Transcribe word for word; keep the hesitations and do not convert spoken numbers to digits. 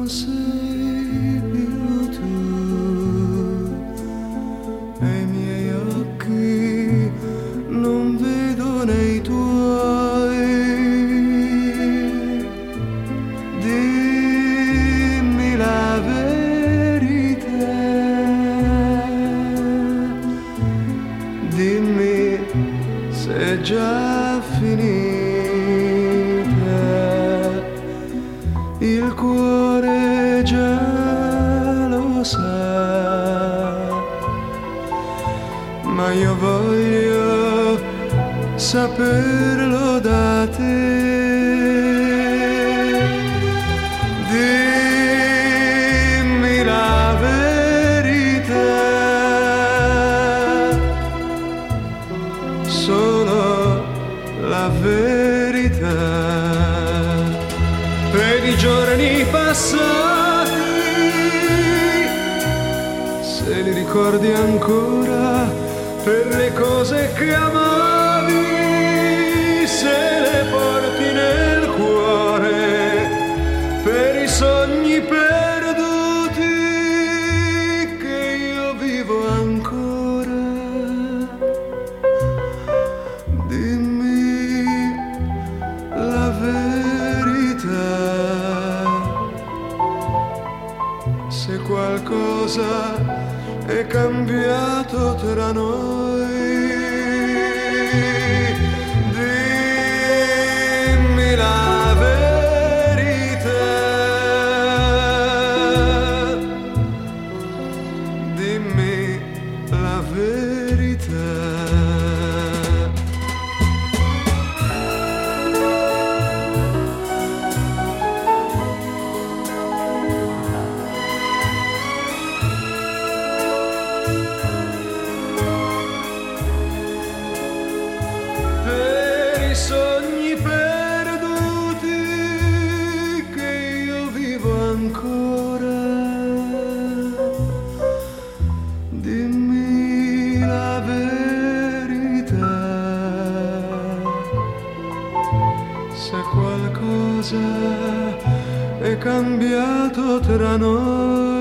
sei più tu e i miei occhi non vedo nei tuoi. Dimmi la verità, dimmi se è già finita, il cuore già lo sa, ma io voglio saperlo da te. Dimmi la verità, solo la verità. Per i giorni passati, se li ricordi ancora, per le cose che amavi, se le porti nel cuore, per i sogni perduti che io vivo ancora. Dimmi la verità, se qualcosa è cambiato tra noi. Dimmi la verità, dimmi la verità. I sogni perduti che io vivo ancora. Dimmi la verità, se qualcosa è cambiato tra noi.